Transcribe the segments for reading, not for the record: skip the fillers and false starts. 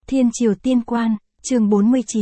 Thiên Triều Tiên Quan, chương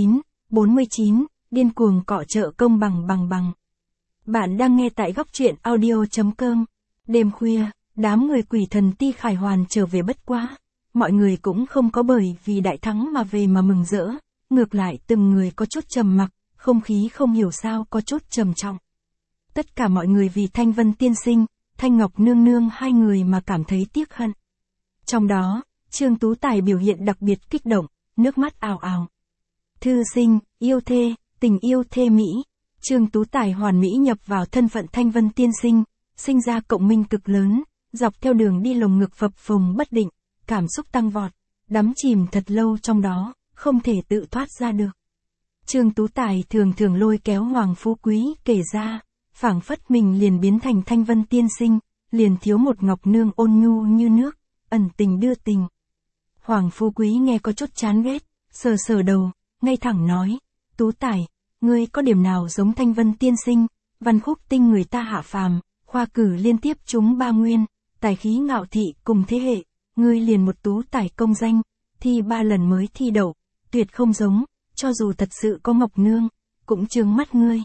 49, điên cuồng cọ trợ công bằng. Bạn đang nghe tại góc truyện audio.com. Đêm khuya, đám người Quỷ Thần Ti khải hoàn trở về bất quá. Mọi người cũng không có bởi vì đại thắng mà về mà mừng rỡ. Ngược lại từng người có chút trầm mặc, không khí không hiểu sao có chút trầm trọng. Tất cả mọi người vì Thanh Vân Tiên Sinh, Thanh Ngọc Nương Nương hai người mà cảm thấy tiếc hận. Trong đó, Trương Tú Tài biểu hiện đặc biệt kích động, nước mắt ào ào. Thư sinh, yêu thê, tình yêu thê mỹ. Trương Tú Tài hoàn mỹ nhập vào thân phận Thanh Vân Tiên Sinh, sinh ra cộng minh cực lớn, dọc theo đường đi lồng ngực phập phồng bất định, cảm xúc tăng vọt, đắm chìm thật lâu trong đó, không thể tự thoát ra được. Trương Tú Tài thường lôi kéo Hoàng Phú Quý kể ra, phảng phất mình liền biến thành Thanh Vân Tiên Sinh, liền thiếu một Ngọc Nương ôn nhu như nước, ẩn tình đưa tình. Hoàng Phú Quý nghe có chút chán ghét, sờ đầu, ngay thẳng nói, Tú Tài, ngươi có điểm nào giống Thanh Vân Tiên Sinh, văn khúc tinh người ta hạ phàm, khoa cử liên tiếp trúng 3 nguyên, tài khí ngạo thị cùng thế hệ, ngươi liền một Tú Tài công danh, thi 3 lần mới thi đậu, tuyệt không giống, cho dù thật sự có Ngọc Nương, cũng trướng mắt ngươi.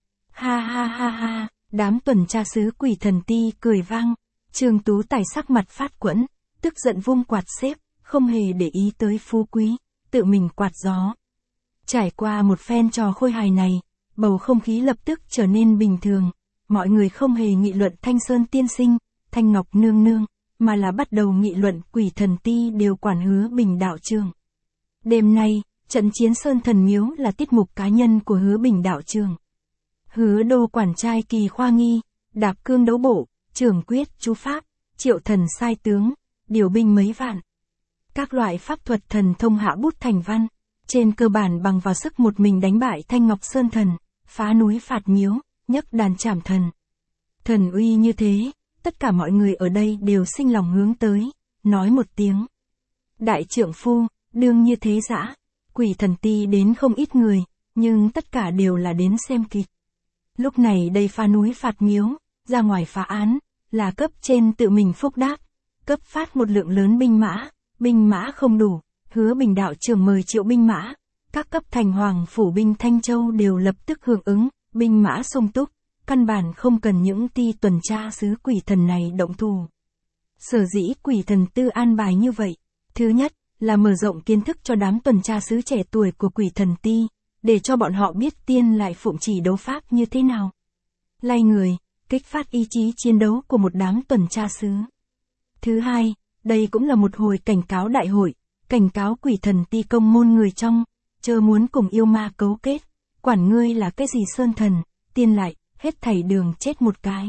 Ha, đám tuần tra sứ Quỷ Thần Ti cười vang, Trương Tú Tài sắc mặt phát quẫn, tức giận vung quạt xếp, không hề để ý tới Phú Quý, tự mình quạt gió. Trải qua một phen trò khôi hài này, bầu không khí lập tức trở nên bình thường, mọi người không hề nghị luận Thanh Sơn Tiên Sinh, Thanh Ngọc Nương Nương, mà là bắt đầu nghị luận Quỷ Thần Ti đều quản Hứa Bình đạo trường. Đêm nay, trận chiến Sơn Thần Miếu là tiết mục cá nhân của Hứa Bình đạo trường. Hứa đô quản trai Kỳ Khoa Nghi, đạp cương đấu bộ, trưởng quyết chú pháp, triệu thần sai tướng, điều binh mấy vạn. Các loại pháp thuật thần thông hạ bút thành văn, trên cơ bản bằng vào sức một mình đánh bại Thanh Ngọc Sơn Thần, phá núi phạt miếu, nhấc đàn trảm thần. Thần uy như thế, tất cả mọi người ở đây đều sinh lòng hướng tới, nói một tiếng. Đại trượng phu, đương như thế dã, Quỷ Thần Ti đến không ít người, nhưng tất cả đều là đến xem kịch. Lúc này đây phá núi phạt miếu, ra ngoài phá án, là cấp trên tự mình phúc đáp, cấp phát một lượng lớn binh mã không đủ, Hứa Bình đạo trưởng mời triệu binh mã, các cấp thành hoàng phủ binh Thanh Châu đều lập tức hưởng ứng, binh mã sung túc, căn bản không cần những ti tuần tra sứ Quỷ Thần này động thủ. Sở dĩ Quỷ Thần Tư an bài như vậy, thứ nhất là mở rộng kiến thức cho đám tuần tra sứ trẻ tuổi của Quỷ Thần Ti, để cho bọn họ biết tiên lại phụng chỉ đấu pháp như thế nào. Lay người, kích phát ý chí chiến đấu của một đám tuần tra sứ. Thứ hai, đây cũng là một hồi cảnh cáo đại hội, cảnh cáo Quỷ Thần Ti công môn người trong, chớ muốn cùng yêu ma cấu kết, quản ngươi là cái gì sơn thần, tiên lại, hết thảy đường chết một cái.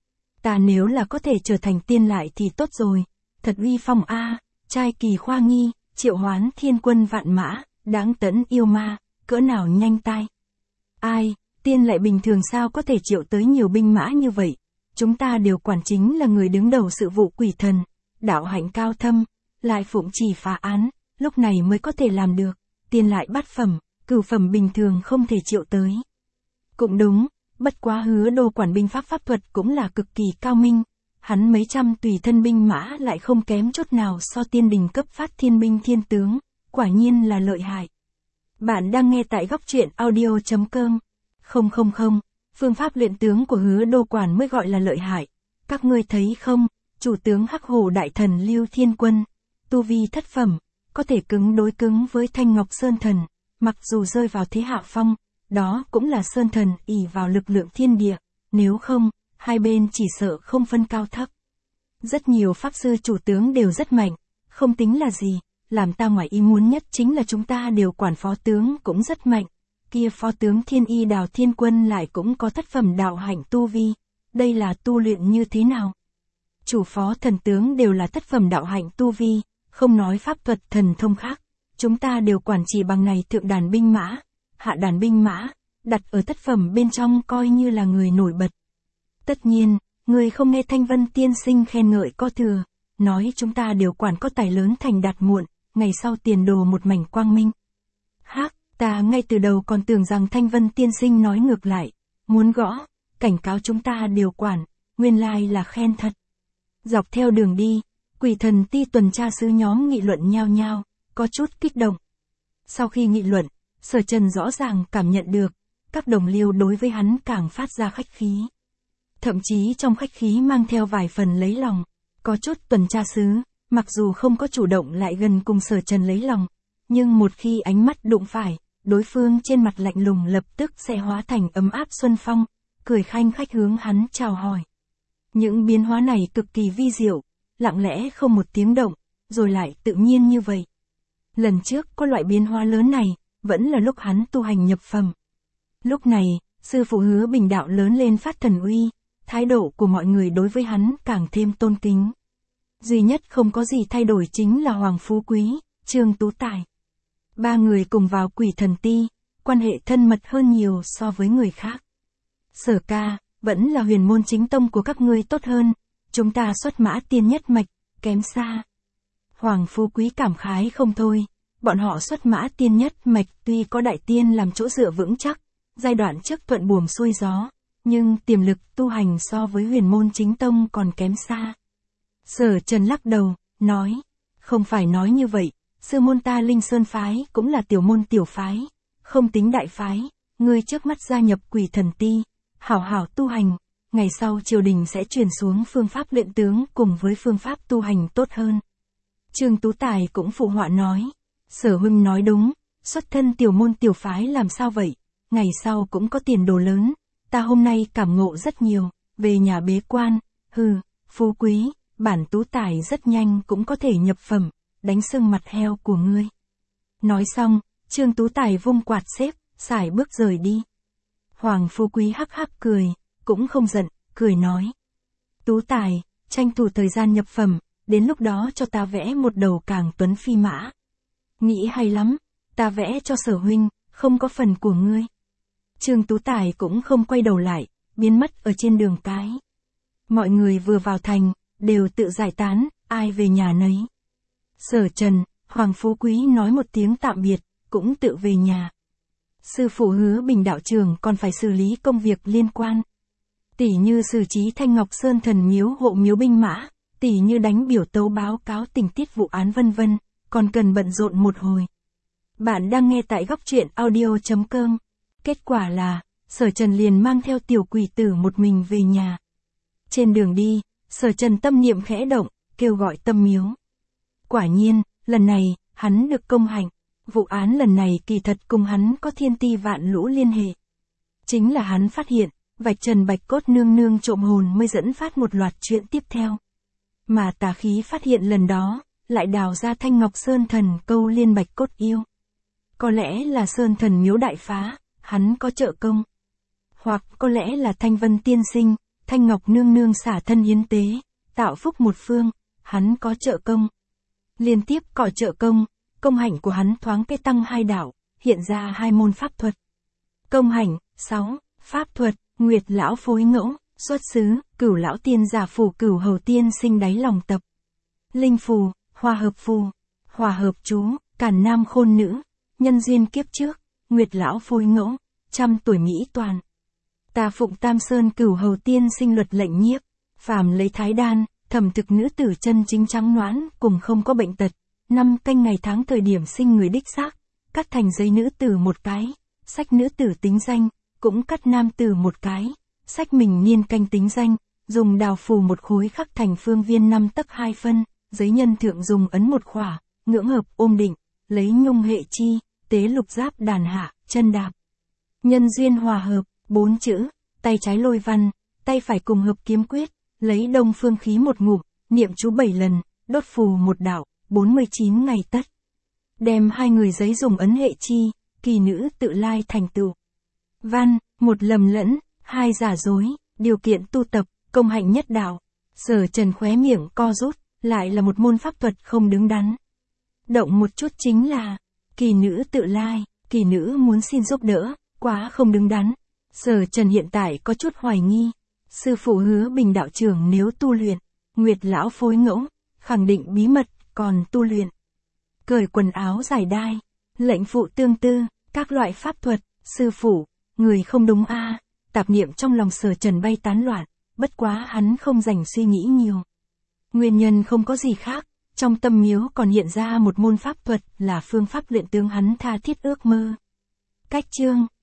Ta nếu là có thể trở thành tiên lại thì tốt rồi, thật uy phong a, trai Kỳ Khoa Nghi, triệu hoán thiên quân vạn mã, đáng tẫn yêu ma, cỡ nào nhanh tay. Ai, tiên lại bình thường sao có thể triệu tới nhiều binh mã như vậy, chúng ta đều quản chính là người đứng đầu sự vụ quỷ thần, đạo hạnh cao thâm, lại phụng chỉ phá án, lúc này mới có thể làm được, tiên lại bát phẩm, cửu phẩm bình thường không thể triệu tới. Cũng đúng, bất quá Hứa đô quản binh pháp thuật cũng là cực kỳ cao minh, hắn mấy trăm tùy thân binh mã lại không kém chút nào so tiên đình cấp phát thiên binh thiên tướng, quả nhiên là lợi hại. Bạn đang nghe tại góc truyện audio.com. Không, phương pháp luyện tướng của Hứa đô quản mới gọi là lợi hại. Các ngươi thấy không, chủ tướng Hắc Hổ đại thần Lưu Thiên Quân, tu vi thất phẩm, có thể cứng đối cứng với Thanh Ngọc Sơn Thần, mặc dù rơi vào thế hạ phong, đó cũng là Sơn Thần ỷ vào lực lượng thiên địa, nếu không, hai bên chỉ sợ không phân cao thấp. Rất nhiều pháp sư chủ tướng đều rất mạnh, không tính là gì. Làm ta ngoài ý muốn nhất chính là chúng ta đều quản phó tướng cũng rất mạnh, kia phó tướng Thiên Y Đào Thiên Quân lại cũng có thất phẩm đạo hạnh tu vi, đây là tu luyện như thế nào? Chủ phó thần tướng đều là thất phẩm đạo hạnh tu vi, không nói pháp thuật thần thông khác, chúng ta đều quản chỉ bằng này thượng đàn binh mã, hạ đàn binh mã, đặt ở thất phẩm bên trong coi như là người nổi bật. Tất nhiên, người không nghe Thanh Vân Tiên Sinh khen ngợi có thừa, nói chúng ta đều quản có tài lớn thành đạt muộn, ngày sau tiền đồ một mảnh quang minh. Ta ngay từ đầu còn tưởng rằng Thanh Vân Tiên Sinh nói ngược lại, muốn gõ, cảnh cáo chúng ta đều quản, nguyên lai là khen thật. Dọc theo đường đi, Quỷ Thần Ti tuần tra sứ nhóm nghị luận nhao nhao, có chút kích động, Sau khi nghị luận, Sở Trần rõ ràng cảm nhận được, các đồng liêu đối với hắn càng phát ra khách khí. Thậm chí trong khách khí mang theo vài phần lấy lòng, có chút tuần tra sứ, mặc dù không có chủ động lại gần cùng Sở Trần lấy lòng, nhưng một khi ánh mắt đụng phải, đối phương trên mặt lạnh lùng lập tức sẽ hóa thành ấm áp xuân phong, cười khanh khách hướng hắn chào hỏi. Những biến hóa này cực kỳ vi diệu, lặng lẽ không một tiếng động, rồi lại tự nhiên như vậy. Lần trước có loại biến hóa lớn này, vẫn là lúc hắn tu hành nhập phẩm. Lúc này, sư phụ Hứa Bình Đạo lớn lên phát thần uy, thái độ của mọi người đối với hắn càng thêm tôn kính. Duy nhất không có gì thay đổi chính là Hoàng Phú Quý, Trương Tú Tài. Ba người cùng vào Quỷ Thần Ti, quan hệ thân mật hơn nhiều so với người khác. Sở ca, vẫn là huyền môn chính tông của các ngươi tốt hơn, chúng ta xuất mã tiên nhất mạch, kém xa. Hoàng Phú Quý cảm khái không thôi, bọn họ xuất mã tiên nhất mạch tuy có đại tiên làm chỗ dựa vững chắc, giai đoạn trước thuận buồm xuôi gió, nhưng tiềm lực tu hành so với huyền môn chính tông còn kém xa. Sở Trần lắc đầu, nói, không phải nói như vậy, sư môn ta Linh Sơn phái cũng là tiểu môn tiểu phái, không tính đại phái, ngươi trước mắt gia nhập Quỷ Thần Ti, hảo hảo tu hành, ngày sau triều đình sẽ truyền xuống phương pháp luyện tướng cùng với phương pháp tu hành tốt hơn. Trương Tú Tài cũng phụ họa nói, Sở huynh nói đúng, xuất thân tiểu môn tiểu phái làm sao vậy, ngày sau cũng có tiền đồ lớn, ta hôm nay cảm ngộ rất nhiều, về nhà bế quan, Phú Quý, bản Tú Tài rất nhanh cũng có thể nhập phẩm, đánh sưng mặt heo của ngươi. Nói xong, Trương Tú Tài vung quạt xếp, sải bước rời đi. Hoàng Phú Quý hắc hắc cười, cũng không giận, cười nói. Tú Tài, tranh thủ thời gian nhập phẩm, đến lúc đó cho ta vẽ một đầu Càng Tuấn Phi Mã. Nghĩ hay lắm, ta vẽ cho Sở huynh, không có phần của ngươi. Trương Tú Tài cũng không quay đầu lại, biến mất ở trên đường cái. Mọi người vừa vào thành, đều tự giải tán, ai về nhà nấy. Sở Trần, Hoàng Phú Quý nói một tiếng tạm biệt, cũng tự về nhà. Sư phụ Hứa Bình đạo trưởng còn phải xử lý công việc liên quan. Tỉ như xử trí Thanh Ngọc Sơn thần miếu hộ miếu binh mã, tỉ như đánh biểu tấu báo cáo tình tiết vụ án vân vân, còn cần bận rộn một hồi. Bạn đang nghe tại góc truyện audio.com. Kết quả là, Sở Trần liền mang theo tiểu quỷ tử một mình về nhà. Trên đường đi, Sở Trần tâm niệm khẽ động, kêu gọi tâm miếu. Quả nhiên, lần này, hắn được công hạnh. Vụ án lần này kỳ thật cùng hắn có thiên ti vạn lũ liên hệ. Chính là hắn phát hiện, vạch trần Bạch Cốt nương nương trộm hồn mới dẫn phát một loạt chuyện tiếp theo. Mà tà khí phát hiện lần đó, lại đào ra Thanh Ngọc Sơn thần câu liên Bạch Cốt yêu. Có lẽ là Sơn thần miếu đại phá, hắn có trợ công. Hoặc có lẽ là Thanh Vân tiên sinh, Thanh Ngọc nương nương xả thân hiến tế, tạo phúc một phương, hắn có trợ công. Liên tiếp có trợ công, công hạnh của hắn thoáng cái tăng 2 đạo, hiện ra 2 môn pháp thuật. Công hạnh, 6, pháp thuật, Nguyệt lão phối ngẫu, xuất xứ, Cửu lão tiên giả phù Cửu hầu tiên sinh đáy lòng tập. Linh phù, hòa hợp chú, Càn nam khôn nữ, nhân duyên kiếp trước, Nguyệt lão phối ngẫu, 100 tuổi mỹ toàn. Tà phụng Tam Sơn Cửu hầu tiên sinh luật lệnh nhiếp, phàm lấy thái đan, thẩm thực nữ tử chân chính trắng nõn cùng không có bệnh tật. 5 canh ngày tháng thời điểm sinh người đích xác, cắt thành giấy nữ tử một cái, sách nữ tử tính danh, cũng cắt nam tử một cái, sách mình niên canh tính danh, dùng đào phù một khối khắc thành phương viên 5 tấc 2 phân, giấy nhân thượng dùng ấn một khỏa, ngưỡng hợp ôm định, lấy nhung hệ chi, tế lục giáp đàn hạ, chân đạp. Nhân duyên hòa hợp, 4 chữ, tay trái lôi văn, tay phải cùng hợp kiếm quyết, lấy đông phương khí một ngụm, niệm chú 7 lần, đốt phù một đạo. 49 ngày tất. Đem 2 người giấy dùng ấn hệ chi, kỳ nữ tự lai thành tựu. Văn, 1 lầm lẫn, 2 giả dối, điều kiện tu tập, công hạnh nhất đạo. Sở Trần khóe miệng co rút, lại là một môn pháp thuật không đứng đắn. Động một chút chính là, kỳ nữ tự lai, kỳ nữ muốn xin giúp đỡ, quá không đứng đắn. Sở Trần hiện tại có chút hoài nghi. Sư phụ Hứa Bình đạo trưởng nếu tu luyện, Nguyệt lão phối ngẫu, khẳng định bí mật. Còn tu luyện, cởi quần áo giải đai, lệnh phụ tương tư, các loại pháp thuật, sư phụ, người không đúng a. Tạp niệm trong lòng Sở Trần bay tán loạn, bất quá hắn không dành suy nghĩ nhiều. Nguyên nhân không có gì khác, Trong tâm miếu còn hiện ra một môn pháp thuật là phương pháp luyện tướng hắn tha thiết ước mơ. Cách chương